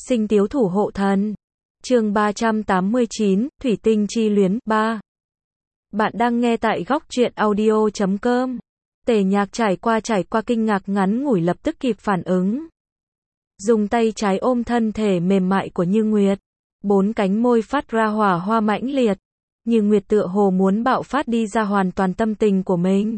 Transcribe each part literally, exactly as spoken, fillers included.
Sinh tiếu thủ hộ thần. Chương ba trăm tám mươi chín, Thủy tinh chi luyến, ba. Bạn đang nghe tại góc truyện audio chấm com. Tề Nhạc trải qua trải qua kinh ngạc ngắn ngủi lập tức kịp phản ứng. Dùng tay trái ôm thân thể mềm mại của Như Nguyệt. Bốn cánh môi phát ra hỏa hoa mãnh liệt. Như Nguyệt tựa hồ muốn bạo phát đi ra hoàn toàn tâm tình của mình.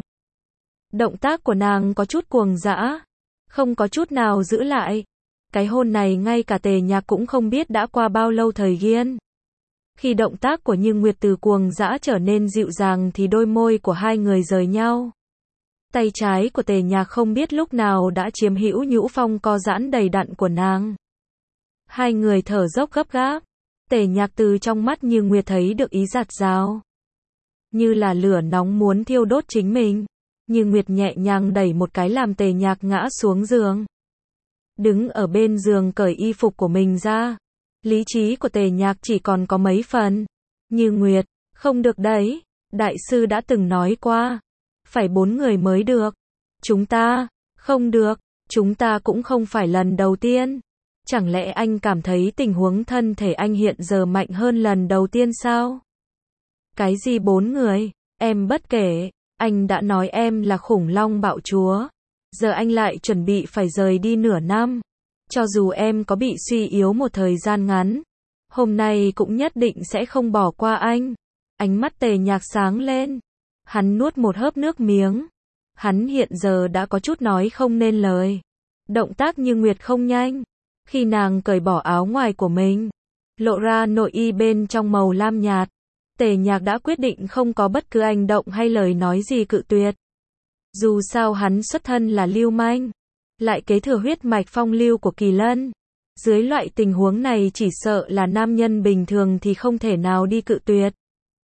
Động tác của nàng có chút cuồng dã. Không có chút nào giữ lại. Cái hôn này ngay cả Tề Nhạc cũng không biết đã qua bao lâu thời gian. Khi động tác của Như Nguyệt từ cuồng dã trở nên dịu dàng thì đôi môi của hai người rời nhau. Tay trái của Tề Nhạc không biết lúc nào đã chiếm hữu nhũ phong co giãn đầy đặn của nàng. Hai người thở dốc gấp gáp. Tề Nhạc từ trong mắt Như Nguyệt thấy được ý giạt rào. Như là lửa nóng muốn thiêu đốt chính mình. Như Nguyệt nhẹ nhàng đẩy một cái làm Tề Nhạc ngã xuống giường. Đứng ở bên giường cởi y phục của mình ra. Lý trí của Tề Nhạc chỉ còn có mấy phần. Như Nguyệt, không được đấy. Đại sư đã từng nói qua. Phải bốn người mới được. Chúng ta, không được. Chúng ta cũng không phải lần đầu tiên. Chẳng lẽ anh cảm thấy tình huống thân thể anh hiện giờ mạnh hơn lần đầu tiên sao? Cái gì bốn người? Em bất kể. Anh đã nói em là khủng long bạo chúa. Giờ anh lại chuẩn bị phải rời đi nửa năm. Cho dù em có bị suy yếu một thời gian ngắn, hôm nay cũng nhất định sẽ không bỏ qua anh. Ánh mắt Tề Nhạc sáng lên. Hắn nuốt một hớp nước miếng. Hắn hiện giờ đã có chút nói không nên lời. Động tác Như Nguyệt không nhanh. Khi nàng cởi bỏ áo ngoài của mình, lộ ra nội y bên trong màu lam nhạt, Tề Nhạc đã quyết định không có bất cứ hành động hay lời nói gì cự tuyệt. Dù sao hắn xuất thân là lưu manh, lại kế thừa huyết mạch phong lưu của Kỳ Lân. Dưới loại tình huống này chỉ sợ là nam nhân bình thường thì không thể nào đi cự tuyệt.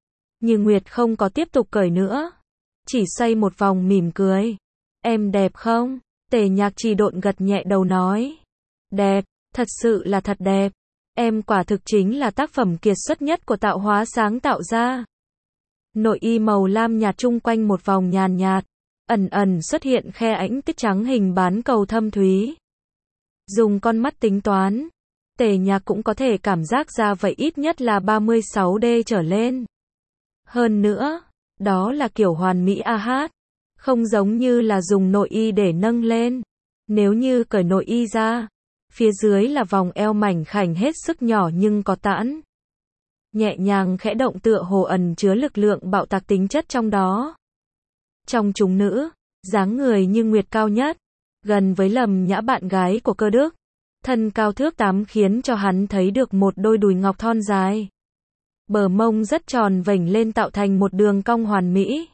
Như Nguyệt không có tiếp tục cởi nữa, chỉ xoay một vòng mỉm cười. Em đẹp không? Tề Nhạc chỉ độn gật nhẹ đầu nói. Đẹp, thật sự là thật đẹp. Em quả thực chính là tác phẩm kiệt xuất nhất của tạo hóa sáng tạo ra. Nội y màu lam nhạt chung quanh một vòng nhàn nhạt, ẩn ẩn xuất hiện khe ánh tích trắng hình bán cầu thâm thúy. Dùng con mắt tính toán, Tề Nhạc cũng có thể cảm giác ra vậy ít nhất là ba mươi sáu D trở lên. Hơn nữa, đó là kiểu hoàn mỹ a hát, không giống như là dùng nội y để nâng lên. Nếu như cởi nội y ra, phía dưới là vòng eo mảnh khảnh hết sức nhỏ nhưng có tãn. Nhẹ nhàng khẽ động tựa hồ ẩn chứa lực lượng bạo tạc tính chất trong đó. Trong chúng nữ, dáng người Như Nguyệt cao nhất, gần với Lâm Nhã bạn gái của Cơ Đức. Thân cao thước tám khiến cho hắn thấy được một đôi đùi ngọc thon dài. Bờ mông rất tròn vểnh lên tạo thành một đường cong hoàn mỹ.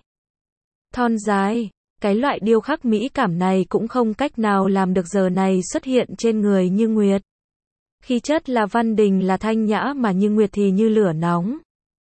Thon dài, cái loại điêu khắc mỹ cảm này cũng không cách nào làm được giờ này xuất hiện trên người Như Nguyệt. Khí chất là văn đình là thanh nhã mà Như Nguyệt thì như lửa nóng.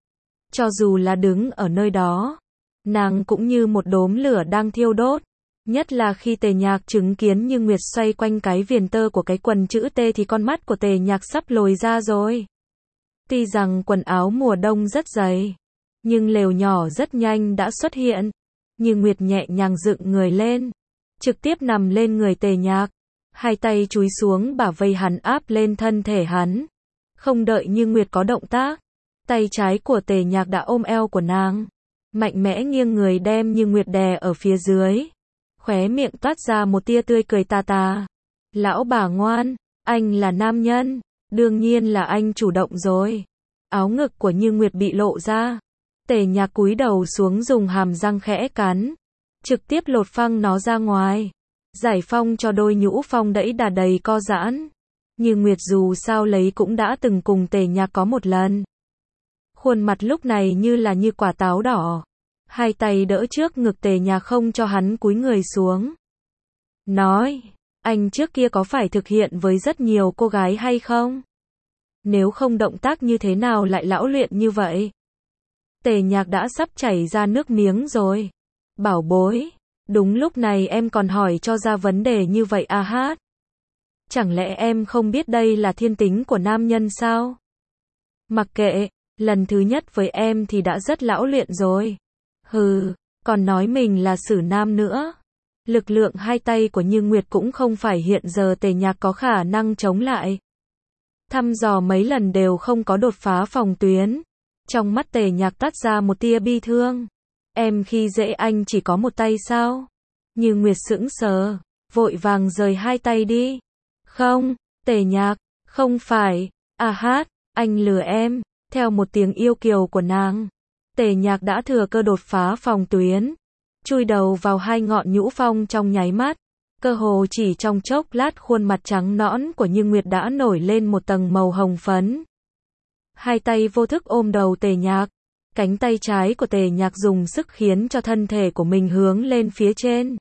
Cho dù là đứng ở nơi đó, nàng cũng như một đốm lửa đang thiêu đốt. Nhất là khi Tề Nhạc chứng kiến Như Nguyệt xoay quanh cái viền tơ của cái quần chữ T thì con mắt của Tề Nhạc sắp lồi ra rồi. Tuy rằng quần áo mùa đông rất dày, nhưng lều nhỏ rất nhanh đã xuất hiện. Như Nguyệt nhẹ nhàng dựng người lên, trực tiếp nằm lên người Tề Nhạc. Hai tay chúi xuống bả vai hắn áp lên thân thể hắn. Không đợi Như Nguyệt có động tác, tay trái của Tề Nhạc đã ôm eo của nàng. Mạnh mẽ nghiêng người đem Như Nguyệt đè ở phía dưới. Khóe miệng toát ra một tia tươi cười tà tà. Lão bà ngoan, anh là nam nhân, đương nhiên là anh chủ động rồi. Áo ngực của Như Nguyệt bị lộ ra. Tề Nhạc cúi đầu xuống dùng hàm răng khẽ cắn, trực tiếp lột phăng nó ra ngoài, giải phong cho đôi nhũ phong đẫy đà đầy co giãn. Như Nguyệt dù sao lấy cũng đã từng cùng Tề Nhạc có một lần. Khuôn mặt lúc này như là như quả táo đỏ. Hai tay đỡ trước ngực Tề Nhạc không cho hắn cúi người xuống. Nói, anh trước kia có phải thực hiện với rất nhiều cô gái hay không? Nếu không động tác như thế nào lại lão luyện như vậy? Tề Nhạc đã sắp chảy ra nước miếng rồi. Bảo bối, đúng lúc này em còn hỏi cho ra vấn đề như vậy à hát? Chẳng lẽ em không biết đây là thiên tính của nam nhân sao? Mặc kệ, lần thứ nhất với em thì đã rất lão luyện rồi. Hừ, còn nói mình là sử nam nữa. Lực lượng hai tay của Như Nguyệt cũng không phải hiện giờ Tề Nhạc có khả năng chống lại. Thăm dò mấy lần đều không có đột phá phòng tuyến. Trong mắt Tề Nhạc toát ra một tia bi thương. Em khi dễ anh chỉ có một tay sao? Như Nguyệt sững sờ, vội vàng rời hai tay đi. Không, Tề Nhạc, không phải, à hát, anh lừa em. Theo một tiếng yêu kiều của nàng, Tề Nhạc đã thừa cơ đột phá phòng tuyến, chui đầu vào hai ngọn nhũ phong trong nháy mắt. Cơ hồ chỉ trong chốc lát khuôn mặt trắng nõn của Như Nguyệt đã nổi lên một tầng màu hồng phấn. Hai tay vô thức ôm đầu Tề Nhạc, cánh tay trái của Tề Nhạc dùng sức khiến cho thân thể của mình hướng lên phía trên.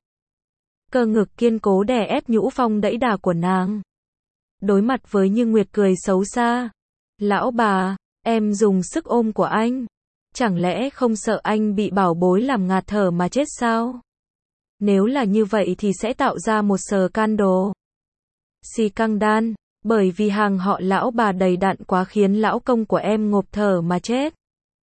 Cơ ngực kiên cố đè ép nhũ phong đẫy đà của nàng. Đối mặt với Như Nguyệt cười xấu xa. Lão bà, em dùng sức ôm của anh. Chẳng lẽ không sợ anh bị bảo bối làm ngạt thở mà chết sao? Nếu là như vậy thì sẽ tạo ra một scandal. Si căng đan, bởi vì hàng họ lão bà đầy đặn quá khiến lão công của em ngộp thở mà chết.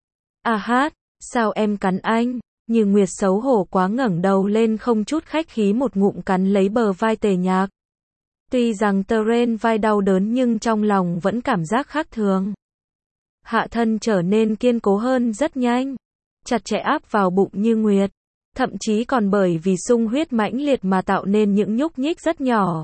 À hát, sao em cắn anh? Như Nguyệt xấu hổ quá ngẩng đầu lên không chút khách khí một ngụm cắn lấy bờ vai Tề Nhạc. Tuy rằng trên vai đau đớn nhưng trong lòng vẫn cảm giác khác thường. Hạ thân trở nên kiên cố hơn rất nhanh, chặt chẽ áp vào bụng Như Nguyệt, thậm chí còn bởi vì sung huyết mãnh liệt mà tạo nên những nhúc nhích rất nhỏ.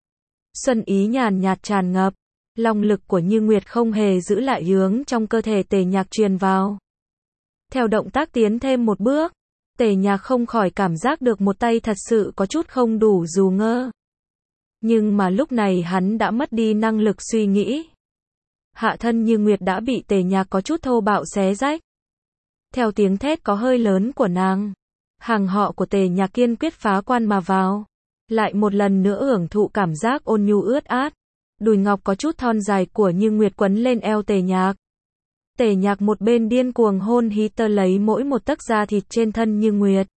Xuân ý nhàn nhạt tràn ngập, long lực của Như Nguyệt không hề giữ lại hướng trong cơ thể Tề Nhạc truyền vào. Theo động tác tiến thêm một bước, Tề Nhạc không khỏi cảm giác được một tay thật sự có chút không đủ dù ngơ. Nhưng mà lúc này hắn đã mất đi năng lực suy nghĩ. Hạ thân Như Nguyệt đã bị Tề Nhạc có chút thô bạo xé rách. Theo tiếng thét có hơi lớn của nàng, hàng họ của Tề Nhạc kiên quyết phá quan mà vào. Lại một lần nữa hưởng thụ cảm giác ôn nhu ướt át. Đùi ngọc có chút thon dài của Như Nguyệt quấn lên eo Tề Nhạc. Tề Nhạc một bên điên cuồng hôn hít tơ lấy mỗi một tấc da thịt trên thân Như Nguyệt.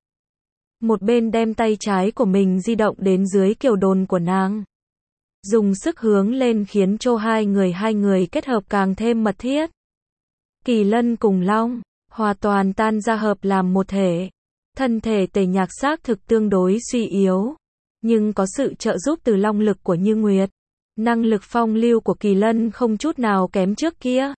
Một bên đem tay trái của mình di động đến dưới kiều đồn của nàng. Dùng sức hướng lên khiến cho hai người hai người kết hợp càng thêm mật thiết. Kỳ lân cùng long, hòa toàn tan ra hợp làm một thể. Thân thể Tề Nhạc xác thực tương đối suy yếu. Nhưng có sự trợ giúp từ long lực của Như Nguyệt. Năng lực phong lưu của Kỳ lân không chút nào kém trước kia.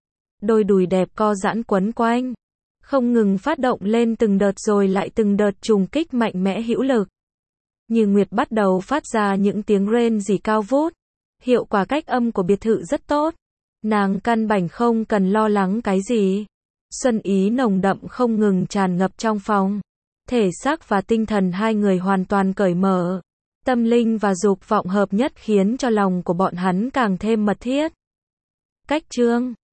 Đôi đùi đẹp co giãn quấn quanh, không ngừng phát động lên từng đợt rồi lại từng đợt trùng kích mạnh mẽ hữu lực. Như Nguyệt bắt đầu phát ra những tiếng rên rỉ cao vút. Hiệu quả cách âm của biệt thự rất tốt. Nàng căn bản không cần lo lắng cái gì. Xuân ý nồng đậm không ngừng tràn ngập trong phòng. Thể xác và tinh thần hai người hoàn toàn cởi mở. Tâm linh và dục vọng hợp nhất khiến cho lòng của bọn hắn càng thêm mật thiết. Cách chương